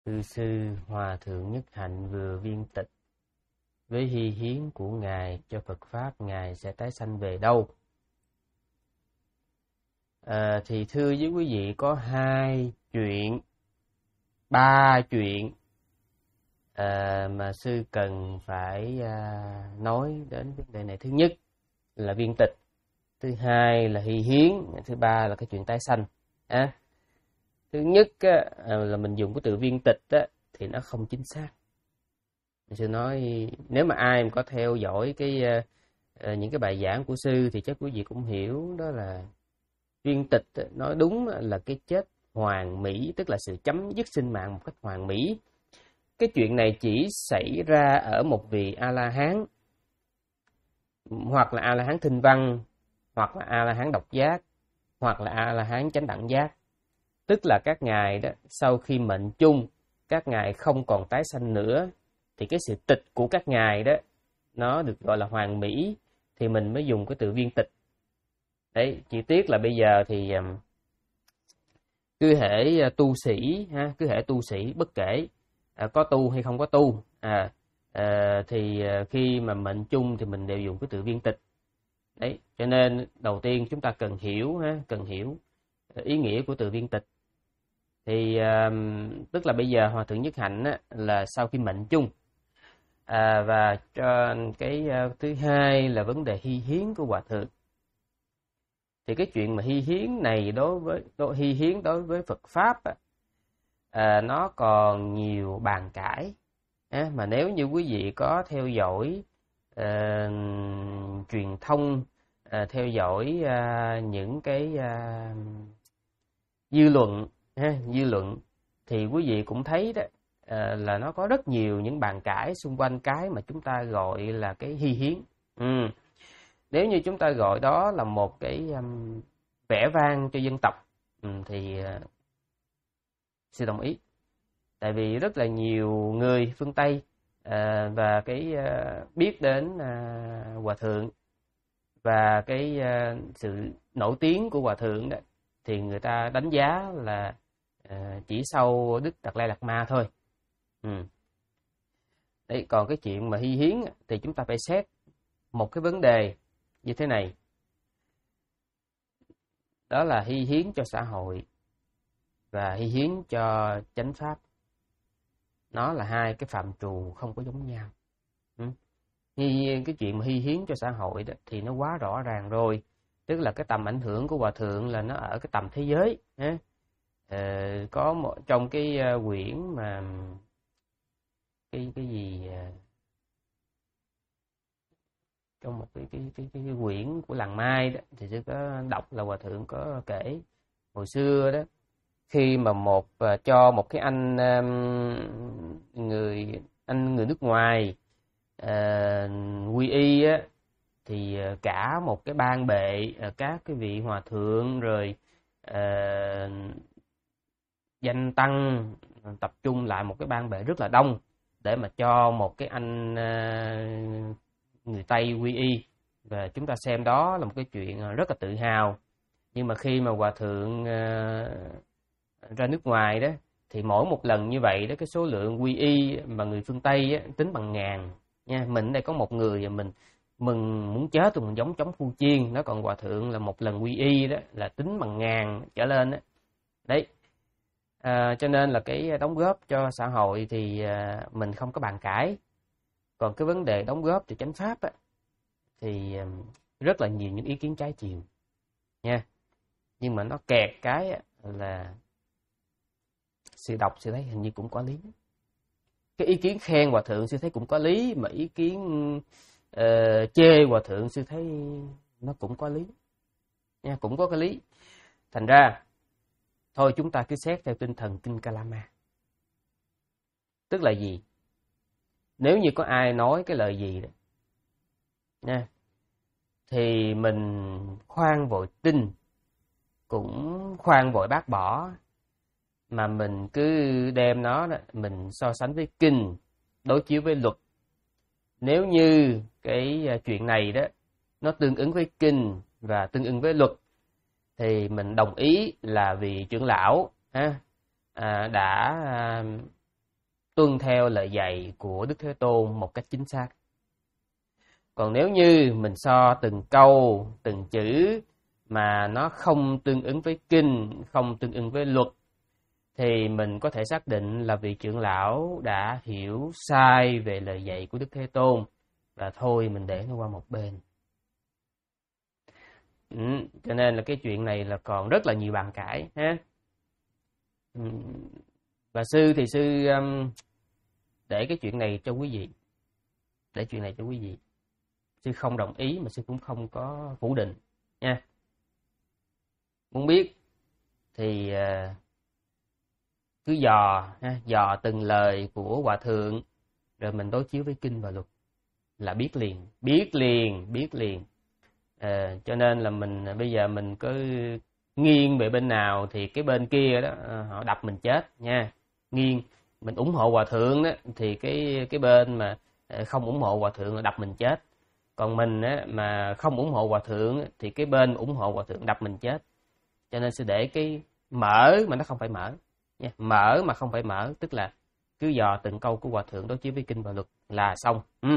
Thư sư Hòa Thượng Nhất Hạnh vừa viên tịch với hy hiến của Ngài cho Phật Pháp, Ngài sẽ tái sanh về đâu? Thì thưa với quý vị, có 2 chuyện, 3 chuyện mà sư cần phải nói đến vấn đề này. Thứ nhất là viên tịch, thứ hai là hy hiến, thứ ba là cái chuyện tái sanh. Thứ nhất là mình dùng cái từ viên tịch thì nó không chính xác. Sư nói nếu mà ai mà có theo dõi những cái bài giảng của sư thì chắc quý vị cũng hiểu, đó là viên tịch nói đúng là cái chết hoàn mỹ, tức là sự chấm dứt sinh mạng một cách hoàn mỹ. Cái chuyện này chỉ xảy ra ở một vị A-la-hán, hoặc là A-la-hán thinh văn, hoặc là A-la-hán độc giác, hoặc là A-la-hán chánh đẳng giác. Tức là các ngài đó, sau khi mệnh chung, các ngài không còn tái sanh nữa, thì cái sự tịch của các ngài đó nó được gọi là hoàn mỹ, thì mình mới dùng cái từ viên tịch. Đấy, chi tiết là bây giờ thì cứ hễ tu sĩ cứ hễ tu sĩ bất kể có tu hay không có tu thì khi mà mệnh chung thì mình đều dùng cái từ viên tịch. Đấy, cho nên đầu tiên chúng ta cần hiểu ý nghĩa của từ viên tịch. Thì tức là bây giờ Hòa Thượng Nhất Hạnh là sau khi mệnh chung, và cho cái thứ hai là vấn đề hy hiến của Hòa Thượng. Thì cái chuyện mà hy hiến này đối với Phật Pháp nó còn nhiều bàn cãi. Mà nếu như quý vị có theo dõi truyền thông, theo dõi những cái dư luận thì quý vị cũng thấy đó là nó có rất nhiều những bàn cãi xung quanh cái mà chúng ta gọi là cái hy hiến. Nếu như chúng ta gọi đó là một cái vẻ vang cho dân tộc thì sư đồng ý. Tại vì rất là nhiều người phương Tây và biết đến Hòa Thượng và cái sự nổi tiếng của Hòa Thượng đó, thì người ta đánh giá là chỉ sau Đức Đạt Lai Lạt Ma thôi. Đấy, còn cái chuyện mà hy hiến thì chúng ta phải xét một cái vấn đề như thế này. Đó là hy hiến cho xã hội và hy hiến cho chánh pháp. Nó là hai cái phạm trù không có giống nhau. Cái chuyện mà hy hiến cho xã hội đó, thì nó quá rõ ràng rồi. Tức là cái tầm ảnh hưởng của Hòa Thượng là nó ở cái tầm thế giới. Có trong cái quyển mà cái gì trong một cái quyển của Làng Mai đó, thì sư có đọc là Hòa Thượng có kể hồi xưa đó, khi mà cho một cái người nước ngoài quy y á, thì cả một cái ban bệ, các cái vị hòa thượng rồi danh tăng tập trung lại một cái ban bệ rất là đông để mà cho một cái người Tây quy y. Và chúng ta xem đó là một cái chuyện rất là tự hào. Nhưng mà khi mà Hòa Thượng ra nước ngoài đó, thì mỗi một lần như vậy đó, cái số lượng quy y mà người phương Tây á, tính bằng ngàn nha. Mình ở đây có một người mình muốn chết rồi, mình giống chống phu chiên. Nó còn Hòa Thượng là một lần quy y đó là tính bằng ngàn trở lên đó. Đấy, cho nên là cái đóng góp cho xã hội thì mình không có bàn cãi. Còn cái vấn đề đóng góp cho chánh pháp á, thì rất là nhiều những ý kiến trái chiều nha. Nhưng mà nó kẹt cái là sư đọc sư thấy hình như cũng có lý. Cái ý kiến khen Hòa Thượng sư thấy cũng có lý, mà ý kiến chê Hòa Thượng sư thấy nó cũng có lý nha, cũng có cái lý. Thành ra thôi chúng ta cứ xét theo tinh thần Kinh Kalama. Tức là gì? Nếu như có ai nói cái lời gì đó nha, thì mình khoan vội tin, cũng khoan vội bác bỏ, mà mình cứ đem nó đó, mình so sánh với kinh, đối chiếu với luật. Nếu như cái chuyện này đó nó tương ứng với kinh và tương ứng với luật, thì mình đồng ý là vị trưởng lão đã tuân theo lời dạy của Đức Thế Tôn một cách chính xác. Còn nếu như mình so từng câu, từng chữ mà nó không tương ứng với kinh, không tương ứng với luật, thì mình có thể xác định là vị trưởng lão đã hiểu sai về lời dạy của Đức Thế Tôn, và thôi mình để nó qua một bên. Cho nên là cái chuyện này là còn rất là nhiều bàn cãi ha. Và sư thì sư để cái chuyện này cho quý vị. Để chuyện này cho quý vị. Sư không đồng ý mà sư cũng không có phủ định nha. Muốn biết thì cứ dò từng lời của Hòa Thượng, rồi mình đối chiếu với kinh và luật là biết liền. Cho nên là mình bây giờ mình cứ nghiêng về bên nào thì cái bên kia đó họ đập mình chết nha. Nghiêng mình ủng hộ Hòa Thượng đó thì cái bên mà không ủng hộ Hòa Thượng là đập mình chết. Còn mình á, mà không ủng hộ Hòa Thượng thì cái bên ủng hộ Hòa Thượng đập mình chết. Cho nên sẽ để cái mở mà nó không phải mở nha. Mở mà không phải mở, tức là cứ dò từng câu của Hòa Thượng đối chiếu với kinh và luật là xong.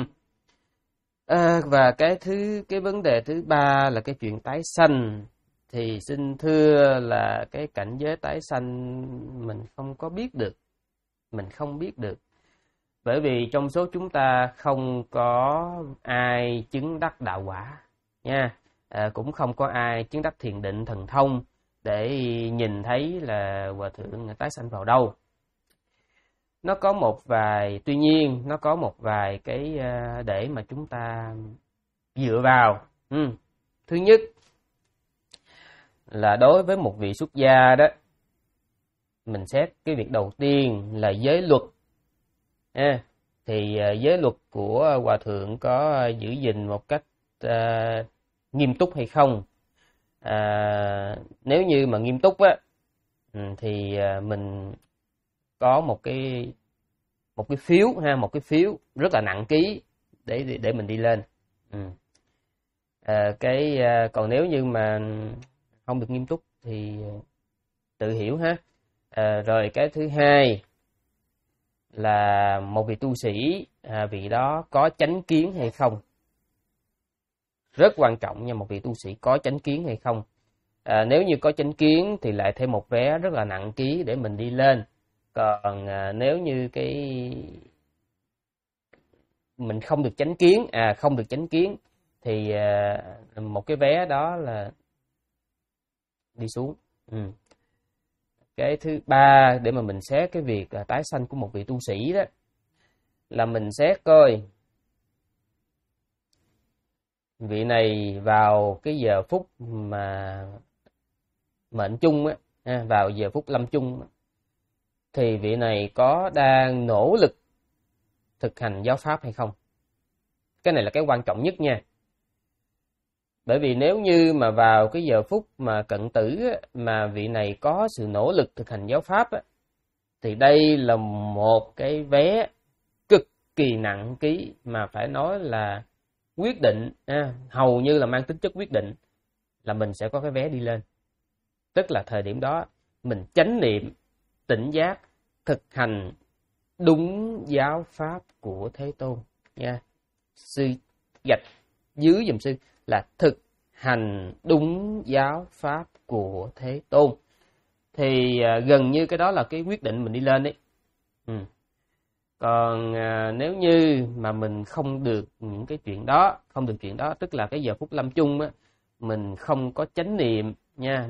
Và cái vấn đề thứ ba là cái chuyện tái sanh. Thì xin thưa là cái cảnh giới tái sanh mình không biết được. Bởi vì trong số chúng ta không có ai chứng đắc đạo quả nha. Cũng không có ai chứng đắc thiền định thần thông để nhìn thấy là Hòa Thượng tái sanh vào đâu. Tuy nhiên nó có một vài cái để mà chúng ta dựa vào. Thứ nhất là đối với một vị xuất gia đó, mình xét cái việc đầu tiên là giới luật. Thì giới luật của Hòa Thượng có giữ gìn một cách nghiêm túc hay không? Nếu như mà nghiêm túc á, thì mình có một cái phiếu rất là nặng ký để mình đi lên. Còn nếu như mà không được nghiêm túc thì tự hiểu ha. Rồi cái thứ hai là một vị tu sĩ, vị đó có chánh kiến hay không. Rất quan trọng nha, một vị tu sĩ có chánh kiến hay không. Nếu như có chánh kiến thì lại thêm một vé rất là nặng ký để mình đi lên. Còn nếu như mình không được chánh kiến thì một cái vé đó là đi xuống. Cái thứ ba để mà mình xét cái việc tái sanh của một vị tu sĩ đó là mình xét coi vị này vào cái giờ phút mà mệnh chung á, vào giờ phút lâm chung á, thì vị này có đang nỗ lực thực hành giáo pháp hay không. Cái này là cái quan trọng nhất nha. Bởi vì nếu như mà vào cái giờ phút mà cận tử á, mà vị này có sự nỗ lực thực hành giáo pháp á, thì đây là một cái vé cực kỳ nặng ký, mà phải nói là quyết định, hầu như là mang tính chất quyết định là mình sẽ có cái vé đi lên. Tức là thời điểm đó mình chánh niệm, tỉnh giác, thực hành đúng giáo pháp của Thế Tôn nha. Sư gạch dưới giùm sư là thực hành đúng giáo pháp của Thế Tôn. Thì gần như cái đó là cái quyết định mình đi lên đấy. Còn nếu như mà mình không được những cái chuyện đó, tức là cái giờ phút lâm chung á, mình không có chánh niệm nha,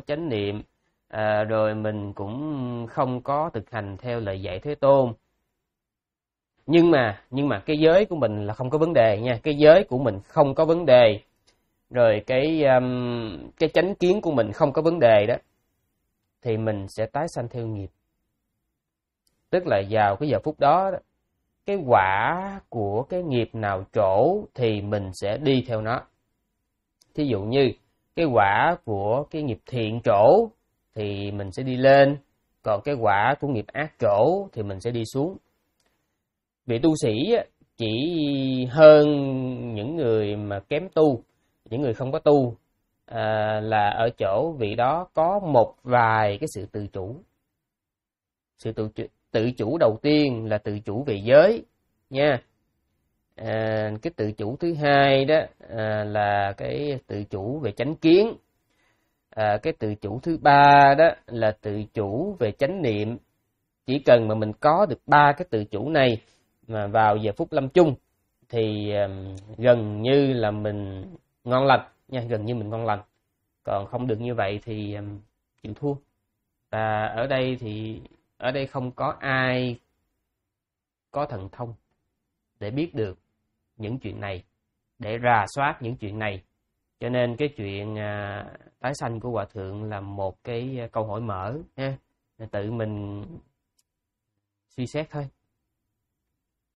rồi mình cũng không có thực hành theo lời dạy Thế Tôn. Nhưng mà cái giới của mình là không có vấn đề nha, cái giới của mình không có vấn đề. Rồi cái chánh kiến của mình không có vấn đề đó, thì mình sẽ tái sanh theo nghiệp. Tức là vào cái giờ phút đó, cái quả của cái nghiệp nào chỗ thì mình sẽ đi theo nó. Thí dụ như cái quả của cái nghiệp thiện chỗ thì mình sẽ đi lên, còn cái quả của nghiệp ác chỗ thì mình sẽ đi xuống. Vị tu sĩ chỉ hơn những người mà kém tu, những người không có tu, là ở chỗ vị đó có một vài cái sự tự chủ. tự chủ đầu tiên là tự chủ về giới nha. Cái tự chủ thứ hai đó là cái tự chủ về chánh kiến. Cái tự chủ thứ ba đó là tự chủ về chánh niệm. Chỉ cần mà mình có được ba cái tự chủ này mà vào giờ phút lâm chung thì gần như là mình ngon lành nha, gần như mình ngon lành. Còn không được như vậy thì chịu thua. Và ở đây không có ai có thần thông để biết được những chuyện này, để rà soát những chuyện này. Cho nên cái chuyện tái sanh của Hòa Thượng là một cái câu hỏi mở ha, tự mình suy xét thôi.